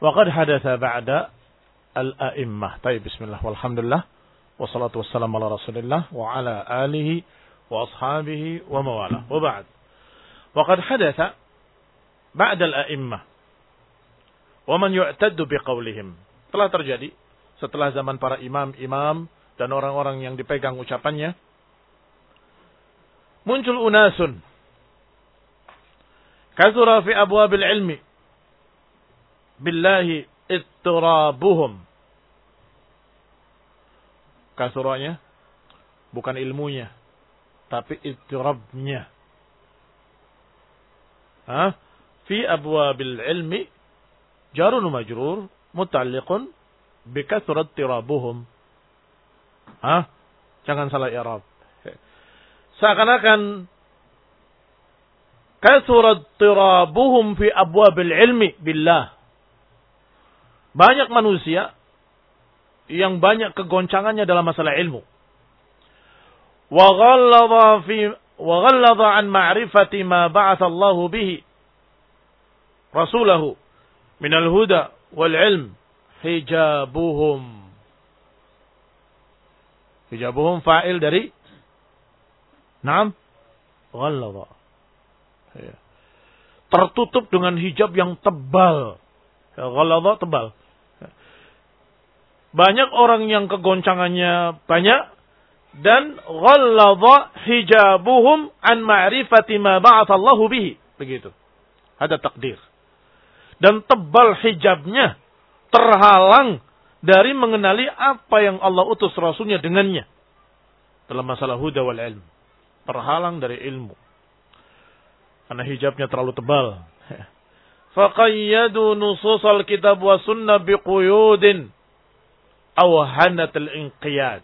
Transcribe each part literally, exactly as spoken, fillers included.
Waqad hadatsa ba'da al-a'immah. Baik, bismillah walhamdulillah wassalatu wassalamu ala Rasulillah wa ala alihi wa ashabihi wa mawalah. Wa ba'd. Waqad hadatsa ba'da al-a'immah wa man yu'taddu biqaulihim. Telah terjadi setelah zaman para imam-imam dan orang-orang yang dipegang ucapannya, muncul unasun kathura fi abwabil ilmi billahi ittirabuhum. Kasuranya bukan ilmunya, tapi ittirabnya. Ha? Fi abwabil ilmi jarun majrur muta'alliqun bi kathrat tirabuhum. Ha? Jangan salah i'rab. Seakan-akan kathrat tirabuhum fi abwabil ilmi billah. Banyak manusia yang banyak kegoncangannya dalam masalah ilmu. Wa ghallada fi wa ghallada an ma'rifati ma ba'atha Allah bihi rasulahu min al-huda wal ilm hijabuhum. Hijabuhum fa'il dari Naam ghallada. Tertutup dengan hijab yang tebal. Ghallada tebal. Banyak orang yang kegoncangannya banyak dan ghallada hijabuhum an ma'rifati ma ba'atha Allah bihi. Begitu. Ada takdir. Dan tebal hijabnya terhalang dari mengenali apa yang Allah utus Rasulnya dengannya. Dalam masalah huda wal ilm. Terhalang dari ilmu. Karena hijabnya terlalu tebal. Faqayyadu nususal kitab wa sunnah biquyudin awhanatul inqiyad.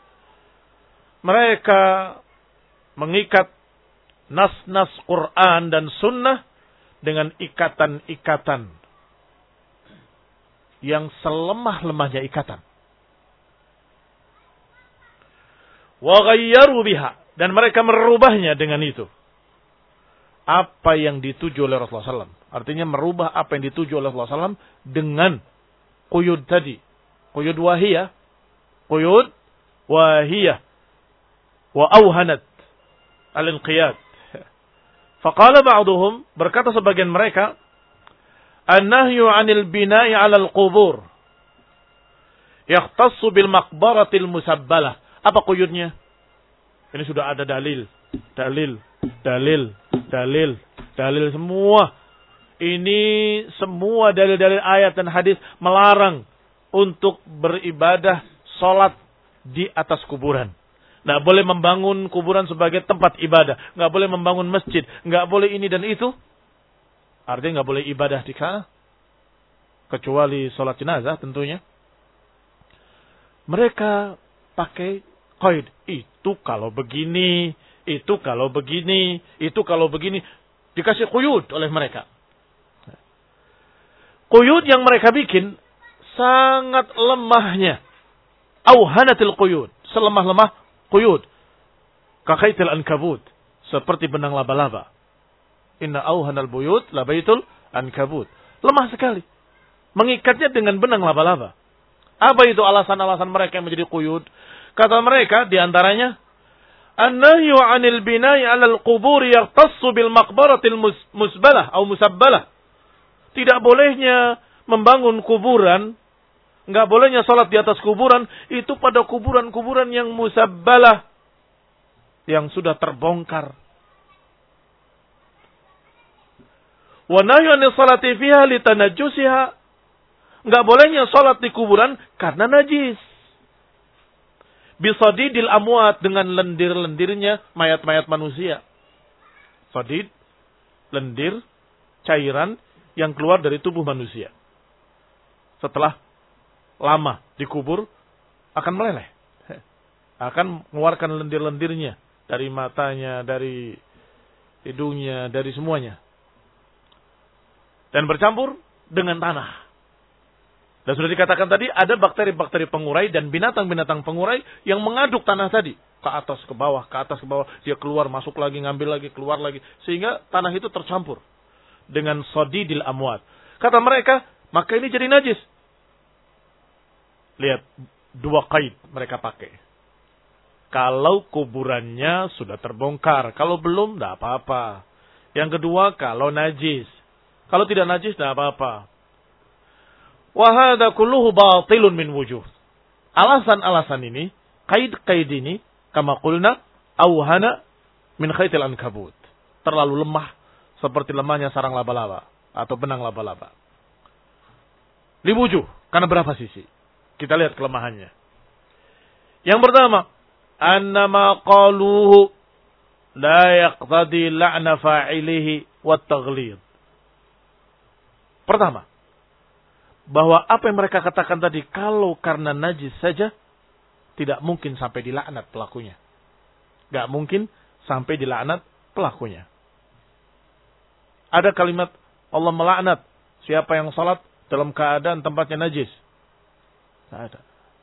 Mereka mengikat nas-nas Quran dan sunnah dengan ikatan-ikatan yang selemah-lemahnya ikatan. Wa ghayyaru biha, dan mereka merubahnya dengan itu. Apa yang dituju oleh Rasulullah sallallahu alaihi wasallam. Artinya merubah apa yang dituju oleh Rasulullah sallallahu alaihi wasallam dengan quyud tadi. Quyud wahiyah. Quyud wahiyah. Wa awhanat al-inqiyad. Faqala ba'duhum, berkata sebagian mereka, an-nahyu 'anil bina'i 'alal qubur yakhtassu bil maqbaratil musabbalah. Apa quyudnya? Ini sudah ada dalil. Dalil. Dalil. Dalil. Dalil semua. Ini semua dalil-dalil ayat dan hadis melarang untuk beribadah, sholat di atas kuburan. Nggak boleh membangun kuburan sebagai tempat ibadah. Nggak boleh membangun masjid. Nggak boleh ini dan itu. Artinya nggak boleh ibadah di sana. Kecuali sholat jenazah tentunya. Mereka pakai qaid. Itu kalau begini. Itu kalau begini. Itu kalau begini. Dikasih quyud oleh mereka. Quyud yang mereka bikin sangat lemahnya. Auhanatil quyud. Selemah-lemah quyud. Kakaitil ankabut. Seperti benang laba-laba. Inna auhanal buyut labaitul ankabut. Lemah sekali. Mengikatnya dengan benang laba-laba. Apa itu alasan-alasan mereka yang menjadi quyud? Kata mereka diantaranya, an-nahyu 'anil bina'i 'alal qubur yaqtassu bil maqbaratil musbalah atau musabbalah. Tidak bolehnya membangun kuburan, enggak bolehnya salat di atas kuburan itu pada kuburan-kuburan yang musabbalah, yang sudah terbongkar. Wa nahyu 'anil salati fiha litanajjusiha. Enggak bolehnya salat di kuburan karena najis. Bisadidil amwat, dengan lendir-lendirnya mayat-mayat manusia. Sadid, lendir, cairan yang keluar dari tubuh manusia. Setelah lama dikubur, akan meleleh. Akan mengeluarkan lendir-lendirnya dari matanya, dari hidungnya, dari semuanya. Dan bercampur dengan tanah. Dan sudah dikatakan tadi, ada bakteri-bakteri pengurai dan binatang-binatang pengurai yang mengaduk tanah tadi. Ke atas, ke bawah, ke atas, ke bawah. Dia keluar, masuk lagi, ngambil lagi, keluar lagi. Sehingga tanah itu tercampur dengan sadidil amwat. Kata mereka, maka ini jadi najis. Lihat, dua qaid mereka pakai. Kalau kuburannya sudah terbongkar, kalau belum, tidak apa-apa. Yang kedua, kalau najis. Kalau tidak najis, tidak apa-apa. Wa hadza kulluhu batilun min wujuh. Alasan-alasan ini, qaid-qaid ini, kama qulna, auhana min khaitil ankabut. Terlalu lemah, seperti lemahnya sarang laba-laba atau benang laba-laba. Liwujuh, karena berapa sisi? Kita lihat kelemahannya. Yang pertama, annama qaluhu la yaqtadi la'na fa'ilihi wa taghlid. Pertama, bahwa apa yang mereka katakan tadi, kalau karena najis saja, tidak mungkin sampai dilaknat pelakunya. Gak mungkin sampai dilaknat pelakunya. Ada kalimat Allah melaknat siapa yang salat dalam keadaan tempatnya najis. Tidak ada.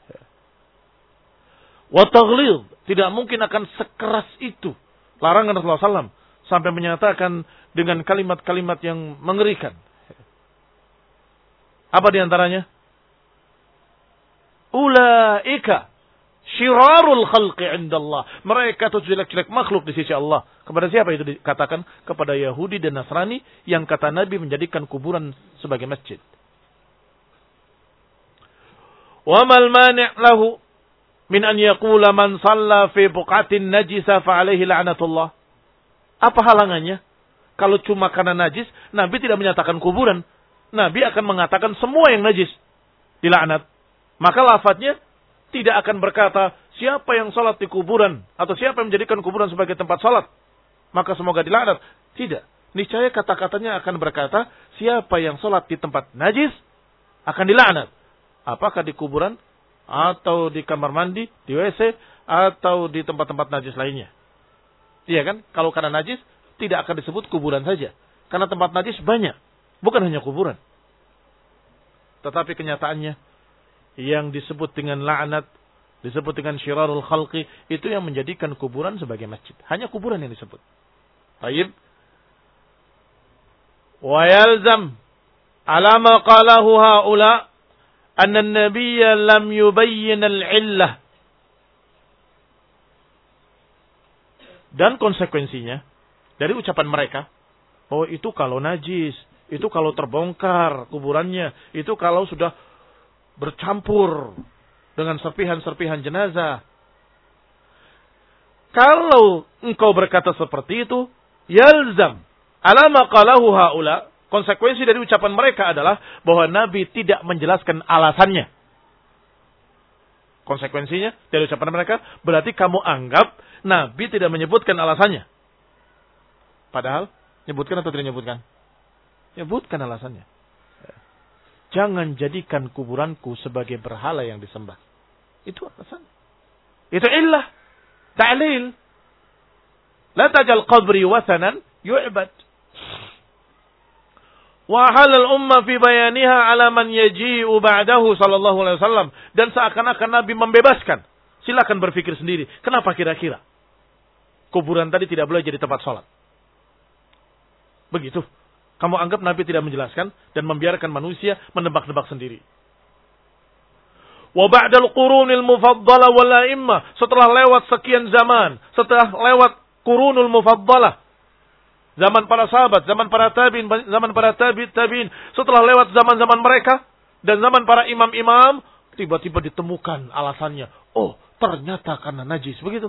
Wa taghlid, tidak mungkin akan sekeras itu larangan Rasulullah shallallahu alaihi wasallam sampai menyatakan dengan kalimat-kalimat yang mengerikan. Apa diantaranya? Ulaika syirarul khalqi indallah. Mereka itu jelek-jelek makhluk di sisi Allah. Kepada siapa itu dikatakan? Kepada Yahudi dan Nasrani yang kata Nabi menjadikan kuburan sebagai masjid. Wa mal mani' lahu min an yaqula man shalla fi buqatin najisa fa alaihi la'natullah. Apa halangannya? Kalau cuma karena najis, Nabi tidak menyatakan kuburan. Nabi akan mengatakan semua yang najis dilaknat. Maka lafadznya tidak akan berkata siapa yang salat di kuburan atau siapa yang menjadikan kuburan sebagai tempat salat, maka semoga dilaknat. Tidak. Niscaya kata-katanya akan berkata siapa yang salat di tempat najis akan dilaknat. Apakah di kuburan atau di kamar mandi, di W C atau di tempat-tempat najis lainnya. Iya kan? Kalau karena najis tidak akan disebut kuburan saja. Karena tempat najis banyak. Bukan hanya kuburan. Tetapi kenyataannya yang disebut dengan la'nat, disebut dengan syirarul khalqi, itu yang menjadikan kuburan sebagai masjid. Hanya kuburan yang disebut. Baik. Wa yalzam ala ma qalahu haula anna an-nabiyya lam yubayyin al-illah. Dan konsekuensinya dari ucapan mereka, oh itu kalau najis, itu kalau terbongkar kuburannya, itu kalau sudah bercampur dengan serpihan-serpihan jenazah. Kalau engkau berkata seperti itu, yalzam ala ma qalahu haula, konsekuensi dari ucapan mereka adalah bahwa Nabi tidak menjelaskan alasannya. Konsekuensinya dari ucapan mereka berarti kamu anggap Nabi tidak menyebutkan alasannya. Padahal nyebutkan atau tidak nyebutkan? Nyebutkan alasannya. Jangan jadikan kuburanku sebagai berhala yang disembah. Itu alasan. Itu illah. Ta'lil. La tajal qabri wasanan yu'bad. Wa halal umma fi bayaniha ala man yaji'u ba'dahu sallallahu alaihi wasallam. Dan seakan-akan Nabi membebaskan. Silakan berpikir sendiri. Kenapa kira-kira kuburan tadi tidak boleh jadi tempat sholat? Begitu. Kamu anggap Nabi tidak menjelaskan dan membiarkan manusia menebak-nebak sendiri. Wa ba'dal qurunil mufaddalah wal a'immah, setelah lewat sekian zaman, setelah lewat qurunul mufaddalah, zaman para sahabat, zaman para tabi'in, zaman para tabi'in, tabi'in, setelah lewat zaman-zaman mereka dan zaman para imam-imam, tiba-tiba ditemukan alasannya. Oh, ternyata karena najis, begitu.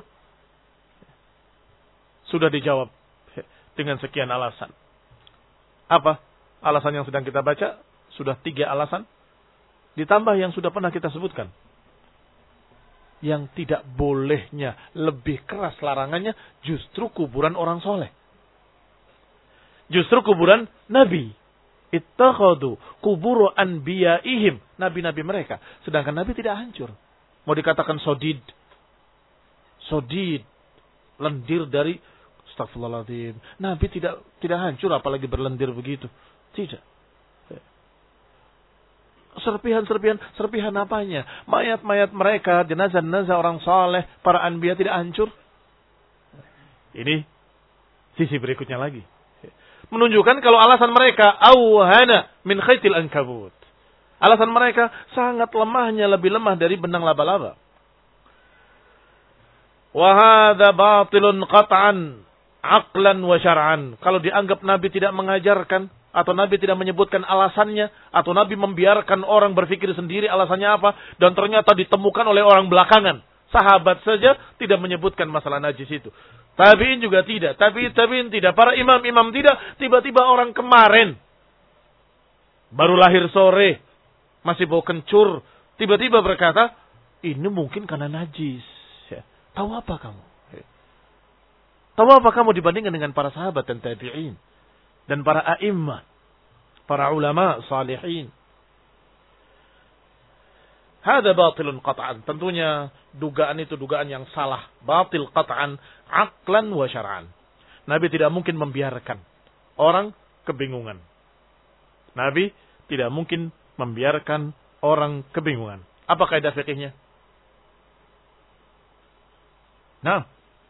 Sudah dijawab dengan sekian alasan. Apa alasan yang sedang kita baca? Sudah tiga alasan. Ditambah yang sudah pernah kita sebutkan. Yang tidak bolehnya, lebih keras larangannya, justru kuburan orang soleh. Justru kuburan Nabi. Ittakhadu kuburu anbiya'ihim. Nabi-nabi mereka. Sedangkan Nabi tidak hancur. Mau dikatakan sodid. Sodid. Lendir dari astagfirullahaladzim. Nabi tidak tidak hancur apalagi berlendir begitu. Tidak. Serpihan-serpihan, serpihan apanya? Mayat-mayat mereka, jenazah-jenazah orang saleh, para anbiya tidak hancur. Ini sisi berikutnya lagi. Menunjukkan kalau alasan mereka auhana min khaitil ankabut. Alasan mereka sangat lemahnya, lebih lemah dari benang laba-laba. Wa hadza batilun qat'an, aqlan wa syar'an. Kalau dianggap Nabi tidak mengajarkan, atau Nabi tidak menyebutkan alasannya, atau Nabi membiarkan orang berpikir sendiri alasannya apa, dan ternyata ditemukan oleh orang belakangan. Sahabat saja tidak menyebutkan masalah najis itu. Tabi'in juga tidak, tabi'in tabi'in tidak, para imam-imam tidak. Tiba-tiba orang kemarin baru lahir sore, masih bau kencur, tiba-tiba berkata, ini mungkin karena najis. Ya. Tahu apa kamu? Ya. Tahu apa kamu dibandingkan dengan para sahabat dan tabi'in dan para a'immah, para ulama salihin? Hada batilun qat'an. Tentunya dugaan itu dugaan yang salah. Batil qat'an, aqlan wa syar'an. Nabi tidak mungkin membiarkan orang kebingungan. Nabi tidak mungkin membiarkan orang kebingungan. Apa kaidah fikihnya? Nah,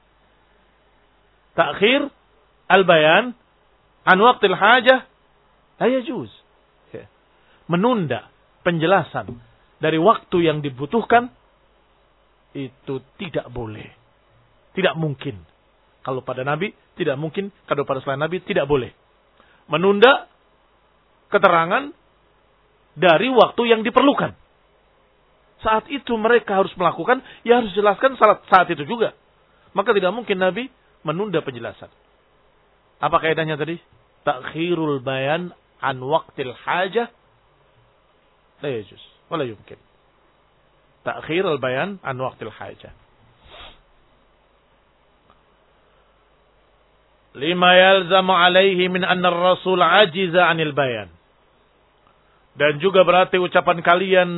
ta'khir al-bayan an waqtil hajah la yajuz. Menunda penjelasan dari waktu yang dibutuhkan itu tidak boleh. Tidak mungkin. Kalau pada Nabi tidak mungkin, kalau pada selain Nabi tidak boleh. Menunda keterangan dari waktu yang diperlukan. Saat itu mereka harus melakukan, ya harus jelaskan saat, saat itu juga. Maka tidak mungkin Nabi menunda penjelasan. Apa kaidahnya tadi? Ta'khirul bayan an waqtil hajah la yajuz, wala yumkin. Ta'khirul bayan an waqtil hajah. Lima yalzamu alaihi min anna ar-rasul ajiza anil bayan. Dan juga berarti ucapan kalian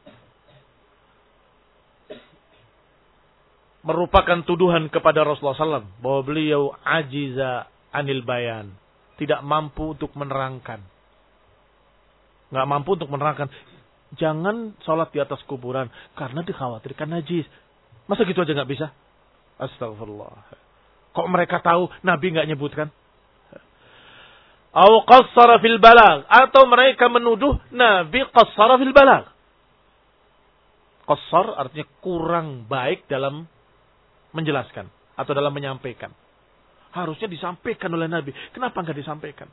merupakan tuduhan kepada Rasulullah shallallahu alaihi wasallam bahwa beliau ajiza anil bayan, tidak mampu untuk menerangkan, nggak mampu untuk menerangkan. Jangan sholat di atas kuburan karena dikhawatirkan najis. Masa gitu aja nggak bisa? Astagfirullah. Kok mereka tahu Nabi nggak nyebutkan? Au qassara fil balag, atau mereka menuduh Nabi qassara fil balag. Qassar artinya kurang baik dalam menjelaskan atau dalam menyampaikan. Harusnya disampaikan oleh Nabi. Kenapa enggak disampaikan?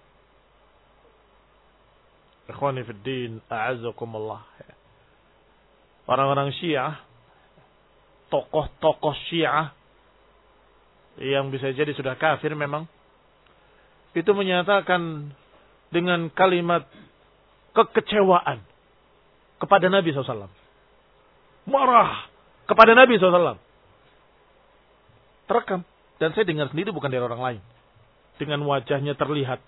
Ikhwani fid din, a'azzakumullah. Orang-orang Syiah, tokoh-tokoh Syiah yang bisa jadi sudah kafir memang, itu menyatakan dengan kalimat kekecewaan kepada Nabi shallallahu alaihi wasallam. Marah kepada Nabi shallallahu alaihi wasallam. Terekam. Dan saya dengar sendiri, bukan dari orang lain. Dengan wajahnya terlihat.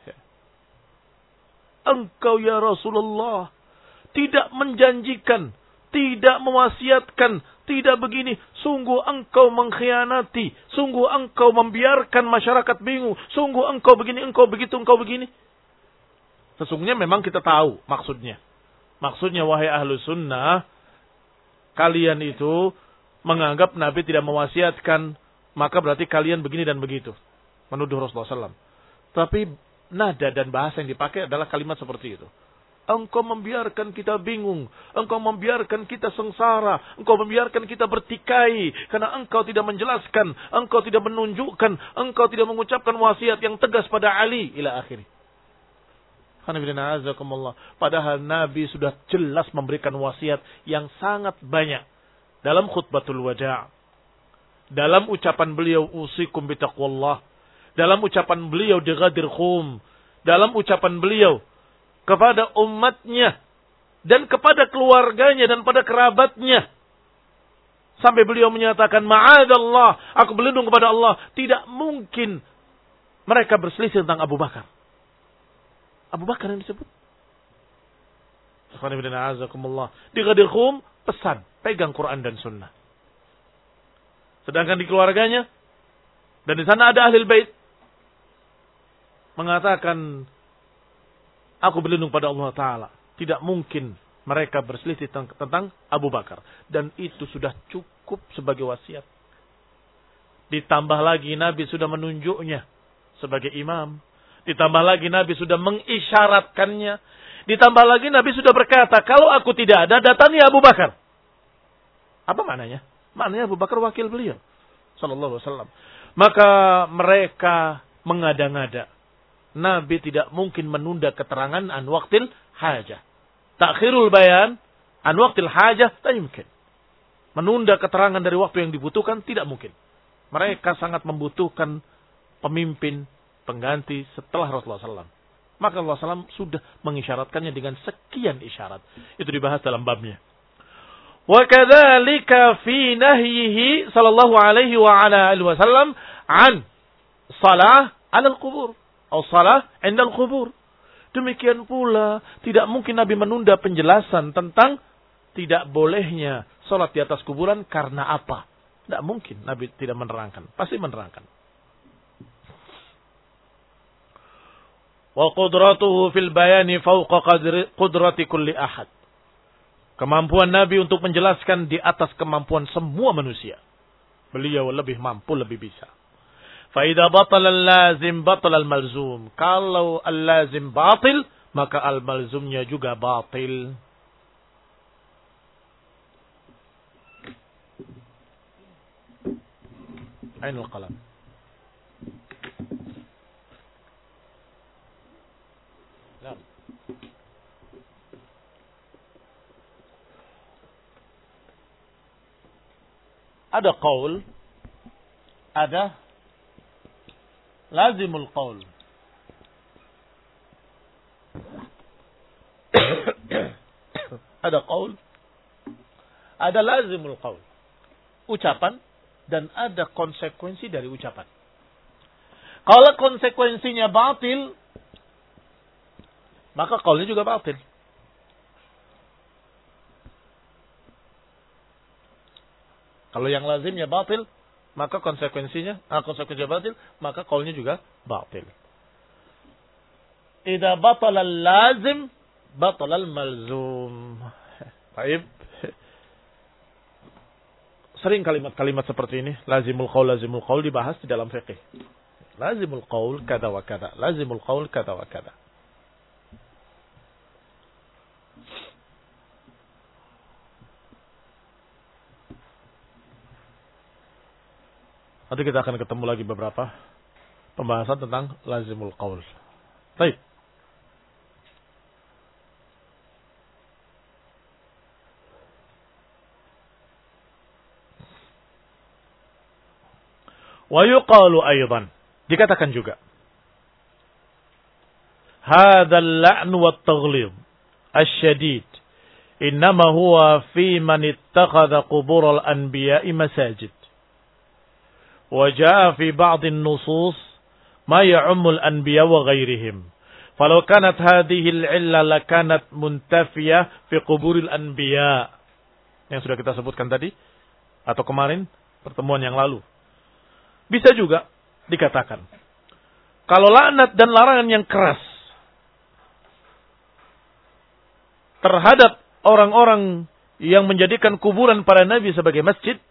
Engkau ya Rasulullah tidak menjanjikan, tidak mewasiatkan, tidak begini. Sungguh engkau mengkhianati. Sungguh engkau membiarkan masyarakat bingung. Sungguh engkau begini, engkau begitu, engkau begini. Sesungguhnya memang kita tahu maksudnya. Maksudnya, wahai ahlu sunnah, kalian itu menganggap Nabi tidak mewasiatkan, maka berarti kalian begini dan begitu. Menuduh Rasulullah shallallahu alaihi wasallam. Tapi nada dan bahasa yang dipakai adalah kalimat seperti itu. Engkau membiarkan kita bingung. Engkau membiarkan kita sengsara. Engkau membiarkan kita bertikai. Karena engkau tidak menjelaskan. Engkau tidak menunjukkan. Engkau tidak mengucapkan wasiat yang tegas pada Ali. Ila akhiri. Padahal Nabi sudah jelas memberikan wasiat yang sangat banyak. Dalam khutbatul wada'. Dalam ucapan beliau, usikum bitaqwallah. Dalam ucapan beliau di Ghadir Khum. Dalam ucapan beliau kepada umatnya dan kepada keluarganya dan pada kerabatnya. Sampai beliau menyatakan, ma'adallah, aku berlindung kepada Allah. Tidak mungkin mereka berselisih tentang Abu Bakar. Abu Bakar yang disebut. Di Ghadir Khum, pesan, pegang Quran dan Sunnah. Sedangkan di keluarganya, dan di sana ada Ahlul Bait, mengatakan, aku berlindung pada Allah Ta'ala. Tidak mungkin mereka berselisih tentang Abu Bakar. Dan itu sudah cukup sebagai wasiat. Ditambah lagi Nabi sudah menunjuknya sebagai imam. Ditambah lagi Nabi sudah mengisyaratkannya. Ditambah lagi Nabi sudah berkata, kalau aku tidak ada, datangi Abu Bakar. Apa maknanya? Maknanya Abu Bakar wakil beliau. Sallallahu alaihi wasallam. Maka mereka mengada-ngada. Nabi tidak mungkin menunda keterangan an waqtil hajah. Takhirul bayan an waqtil hajah, tak mungkin. Menunda keterangan dari waktu yang dibutuhkan, tidak mungkin. Mereka sangat membutuhkan pemimpin pengganti setelah Rasulullah sallallahu alaihi wasallam. Maka Rasulullah sallallahu alaihi wasallam sudah mengisyaratkannya dengan sekian isyarat. Itu dibahas dalam babnya. Wa kadzalika fi nahyihi sallallahu alaihi wa ala alihi wasallam an salah 'ala al-qubur atau salah 'inda al-qubur. Demikian pula tidak mungkin Nabi menunda penjelasan tentang tidak bolehnya salat di atas kuburan karena apa? Tidak mungkin Nabi tidak menerangkan, pasti menerangkan. Wa qudratuhu fil bayani fawqa qudrati kulli ahad. Kemampuan Nabi untuk menjelaskan di atas kemampuan semua manusia. Beliau lebih mampu, lebih bisa. Fa idza batala al-lazim batala al-malzum. Kalau al-lazim batil, maka al-malzumnya juga batil. Ainul qalam. Ada qaul, ada lazimul qaul. Ada qaul, ada lazimul qaul. Ucapan dan ada konsekuensi dari ucapan. Kalau konsekuensinya batil, maka qaulnya juga batil. Kalau yang lazimnya batil, maka konsekuensinya, ah, konsekuensinya batil, maka qaulnya juga batil. Idza batala al-lazim, batala al-malzum. Baik. Sering kalimat-kalimat seperti ini, lazimul qaul, lazimul qaul dibahas di dalam fikih. Lazimul qaul kada wa kada, lazimul qaul kada wa kada. Nanti kita akan ketemu lagi beberapa pembahasan tentang lazimul qaul. Baik. Wa yuqalu aidan. Dikatakan juga. Hadzal la'n wat taghlid asy-syadid innama huwa fi man ittakhadha qubur al-anbiya'i masajid. وجاء في بعض النصوص ما يعم الأنبياء وغيرهم فلو كانت هذه العلة لكانت منتفية في قبور الأنبياء yang sudah kita sebutkan tadi atau kemarin pertemuan yang lalu. Bisa juga dikatakan kalau laknat dan larangan yang keras terhadap orang-orang yang menjadikan kuburan para nabi sebagai masjid,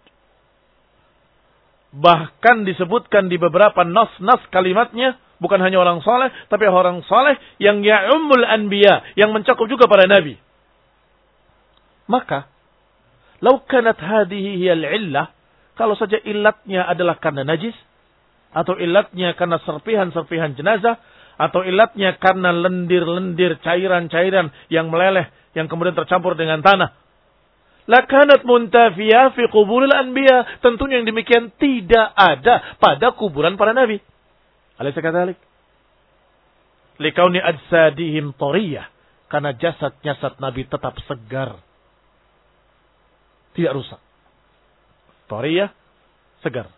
bahkan disebutkan di beberapa nas-nas kalimatnya, bukan hanya orang saleh, tapi orang saleh yang ya'ummul anbiya, yang mencakup juga para nabi. Maka, lau kanat hadhihi hiyal illah, kalau saja illatnya adalah karena najis, atau illatnya karena serpihan-serpihan jenazah, atau illatnya karena lendir-lendir cairan-cairan yang meleleh, yang kemudian tercampur dengan tanah, lakanat muntafiyah fi kuburil anbiya. Tentunya yang demikian tidak ada pada kuburan para nabi. Alaysa kadzalik? Likauni ajsadihim tariyah. Karena jasad-jasad nabi tetap segar. Tidak rusak. Tariyah, segar.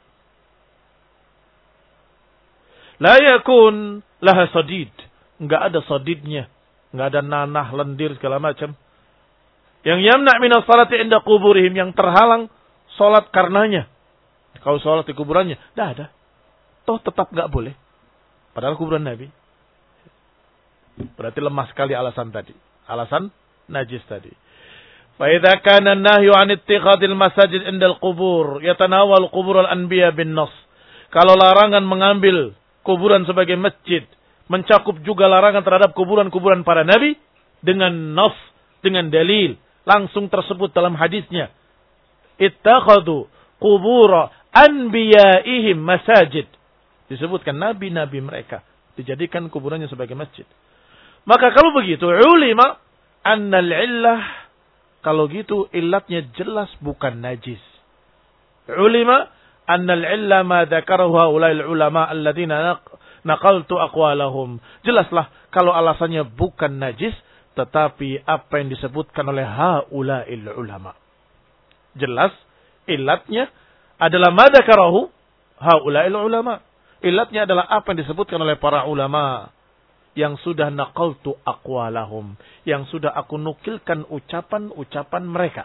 La yakun laha sadid. Enggak ada sadidnya. Enggak ada nanah, lendir, segala macam. Yang yamna' minas salati inda kuburihim, yang terhalang salat karenanya. Kalau salat di kuburannya, tidak ada. Toh tetap enggak boleh. Padahal kuburan Nabi. Berarti lemah sekali alasan tadi. Alasan najis tadi. Fa idza kana an-nahyu 'an ittikhadil masajid inda al-qubur yatanawal qubur al-anbiya bin nas. Kalau larangan mengambil kuburan sebagai masjid mencakup juga larangan terhadap kuburan-kuburan para nabi, dengan nas, dengan dalil, langsung tersebut dalam hadisnya. Ittakhadhu qubur anbiya'ihim masajid. Disebutkan nabi-nabi mereka dijadikan kuburannya sebagai masjid. Maka kalau begitu, ulima annal illah, kalau gitu illatnya jelas bukan najis. Ulima annal illa ma dzakarahu haula'il ulama alladziina naqaltu aqwalahum. Jelaslah kalau alasannya bukan najis, tetapi apa yang disebutkan oleh haula'il ulama. Jelas illatnya adalah ma dzakarahu haula'il ulama. Illatnya adalah apa yang disebutkan oleh para ulama yang sudah naqaltu aqwalahum, yang sudah aku nukilkan ucapan-ucapan mereka.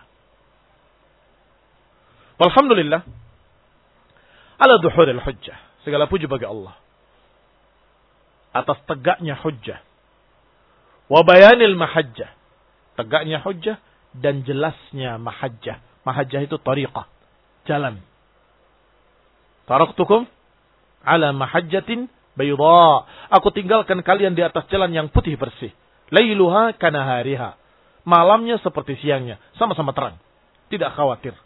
Walhamdulillah ala duhuril hujjah. Segala puji bagi Allah atas tegaknya hujjah. Wa bayanil mahajjah. Tegaknya hujjah dan jelasnya mahajjah. Mahajjah itu tariqah, jalan. Taraktukum ala mahajjatin bayda. Aku tinggalkan kalian di atas jalan yang putih bersih. Lailuha kanahariha. Malamnya seperti siangnya, sama-sama terang. Tidak khawatir.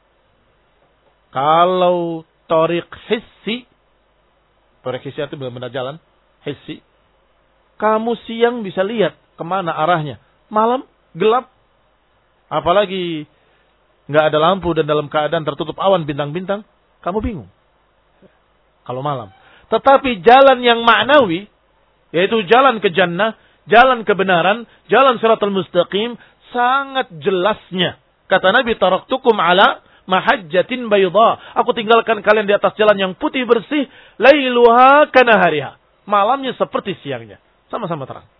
Kalau tariq hissi, tariq hissi itu benar-benar jalan hissi, kamu siang bisa lihat kemana arahnya. Malam gelap, apalagi nggak ada lampu dan dalam keadaan tertutup awan bintang-bintang, kamu bingung. Kalau malam. Tetapi jalan yang maknawi, yaitu jalan ke jannah, jalan kebenaran, jalan siratal mustaqim, sangat jelasnya. Kata Nabi, taraktukum ala mahajjatin bayda. Aku tinggalkan kalian di atas jalan yang putih bersih, lailuha kanahariha. Malamnya seperti siangnya, sama-sama terang.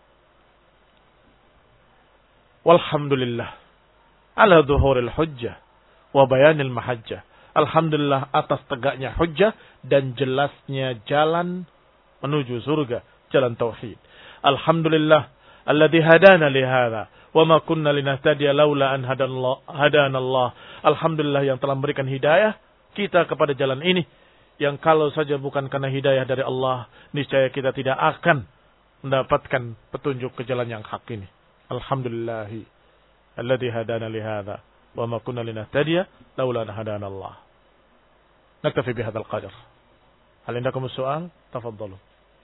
Walhamdulillah ala dhuhuril hujjah wa bayanil mahajjah. Alhamdulillah atas tegaknya hujjah dan jelasnya jalan menuju surga, jalan tauhid. Alhamdulillah alladzi hadana li hadza wa ma kunna linahtadiya laula an hadana Allah. Alhamdulillah yang telah memberikan hidayah kita kepada jalan ini, yang kalau saja bukan karena hidayah dari Allah, niscaya kita tidak akan mendapatkan petunjuk ke jalan yang hak ini. Alhamdulillah alladzi hadana li hadza wa ma kunna linahtadiya laula an hadana Allah. نكتفي بهذا القدر. هل عندكم السؤال؟ تفضلوا.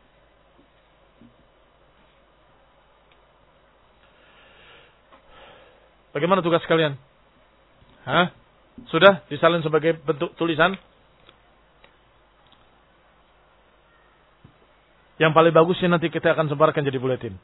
Bagaimana tugas kalian? Hah? Sudah disalin sebagai bentuk tulisan? Yang paling bagusnya nanti kita akan sebarkan jadi buletin.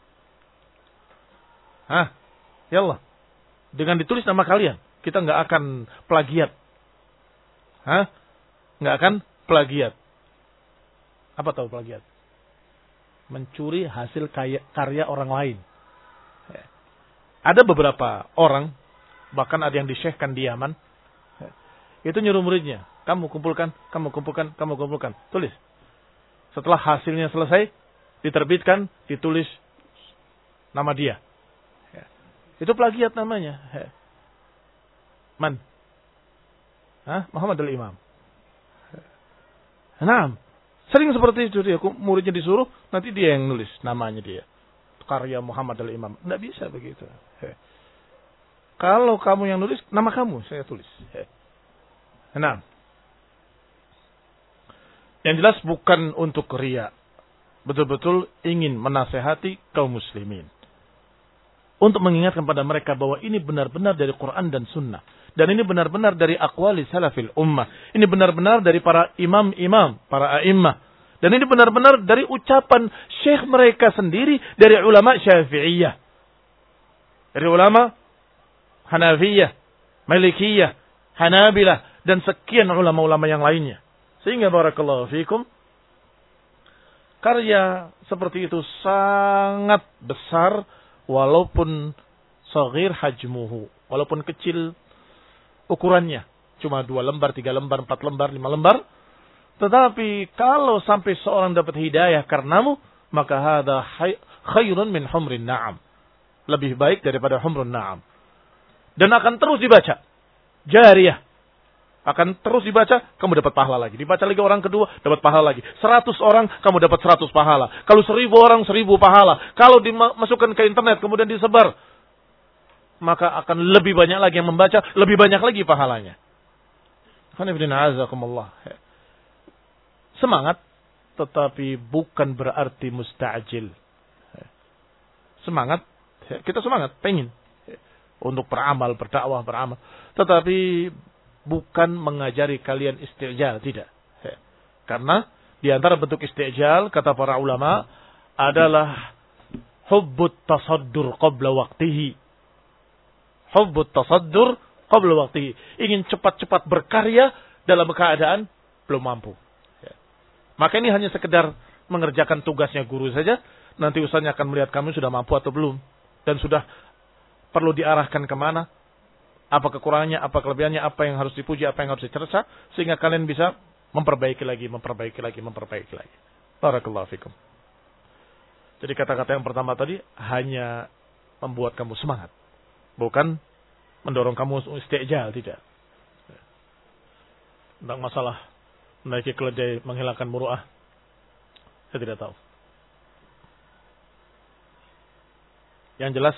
Hah? Yallah. Dengan ditulis nama kalian, kita nggak akan plagiat. Hah? Nggak akan plagiat. Apa tahu plagiat? Mencuri hasil kaya, karya orang lain. Ada beberapa orang, bahkan ada yang disyekhkan di Yaman, itu nyuruh muridnya, kamu kumpulkan, kamu kumpulkan, kamu kumpulkan, tulis. Setelah hasilnya selesai, diterbitkan, ditulis nama dia. Itu plagiat namanya. Man? Hah? Muhammad al-Imam. Nah, sering seperti itu dia. Muridnya disuruh, nanti dia yang nulis namanya dia. Karya Muhammad al-Imam. Tidak bisa begitu. He. Kalau kamu yang nulis, nama kamu saya tulis. He. Nah, yang jelas bukan untuk riya. Betul-betul ingin menasehati kaum muslimin. Untuk mengingatkan pada mereka bahwa ini benar-benar dari Quran dan Sunnah. Dan ini benar-benar dari aqwali salafil ummah. Ini benar-benar dari para imam-imam, para a'immah. Dan ini benar-benar dari ucapan syekh mereka sendiri, dari ulama Syafi'iyah. Dari ulama Hanafiyah, Malikiyah, Hanabilah, dan sekian ulama-ulama yang lainnya. Sehingga barakallahu fikum, karya seperti itu sangat besar, walaupun saghir hajmuhu, walaupun kecil ukurannya, cuma dua lembar, tiga lembar, empat lembar, lima lembar. Tetapi kalau sampai seorang dapat hidayah karenamu, maka hadza khairun min humrin na'am. Lebih baik daripada humrun na'am. Dan akan terus dibaca. Jariyah. Akan terus dibaca, kamu dapat pahala lagi. Dibaca lagi orang kedua, dapat pahala lagi. Seratus orang, kamu dapat seratus pahala. Kalau seribu orang, seribu pahala. Kalau dimasukkan ke internet, kemudian disebar, maka akan lebih banyak lagi yang membaca, lebih banyak lagi pahalanya. Semangat, tetapi bukan berarti musta'jil. Semangat, kita semangat, pengen untuk beramal, berdakwah, beramal. Tetapi bukan mengajari kalian istijal, tidak. Karena di antara bentuk istijal, kata para ulama, adalah hubbut tasaddur qabla waqtihi. Hubbut tasaddur qabla waqtihi. Ingin cepat-cepat berkarya dalam keadaan belum mampu. Maka ini hanya sekedar mengerjakan tugasnya guru saja. Nanti ustaznya akan melihat kamu sudah mampu atau belum. Dan sudah perlu diarahkan kemana. Apa kekurangannya, apa kelebihannya, apa yang harus dipuji, apa yang harus dicerca. Sehingga kalian bisa memperbaiki lagi, memperbaiki lagi, memperbaiki lagi. Barakallahu fikum. Jadi kata-kata yang pertama tadi hanya membuat kamu semangat. Bukan mendorong kamu istijal, tidak. Tentang masalah menaiki keledai menghilangkan muru'ah, saya tidak tahu. Yang jelas,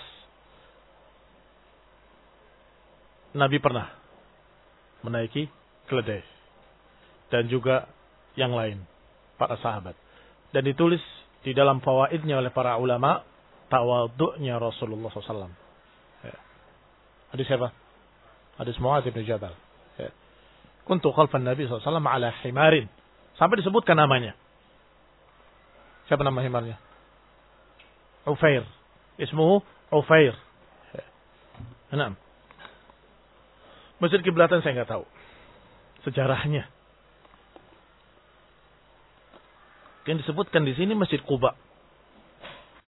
Nabi pernah menaiki keledai. Dan juga yang lain, para sahabat. Dan ditulis di dalam fawaidnya oleh para ulama, tawadhu'nya Rasulullah shallallahu alaihi wasallam. Ya. Hadis siapa? Hadis Mu'adz bin Jabal. Ya. Kuntu khalfan Nabi shallallahu alaihi wasallam ala himarin. Sampai disebutkan namanya. Siapa nama himarnya? Ufair. Ismuhu Ufair. Ya. Enam. Masjid Kiblatan saya nggak tahu sejarahnya. Yang disebutkan di sini Masjid Quba.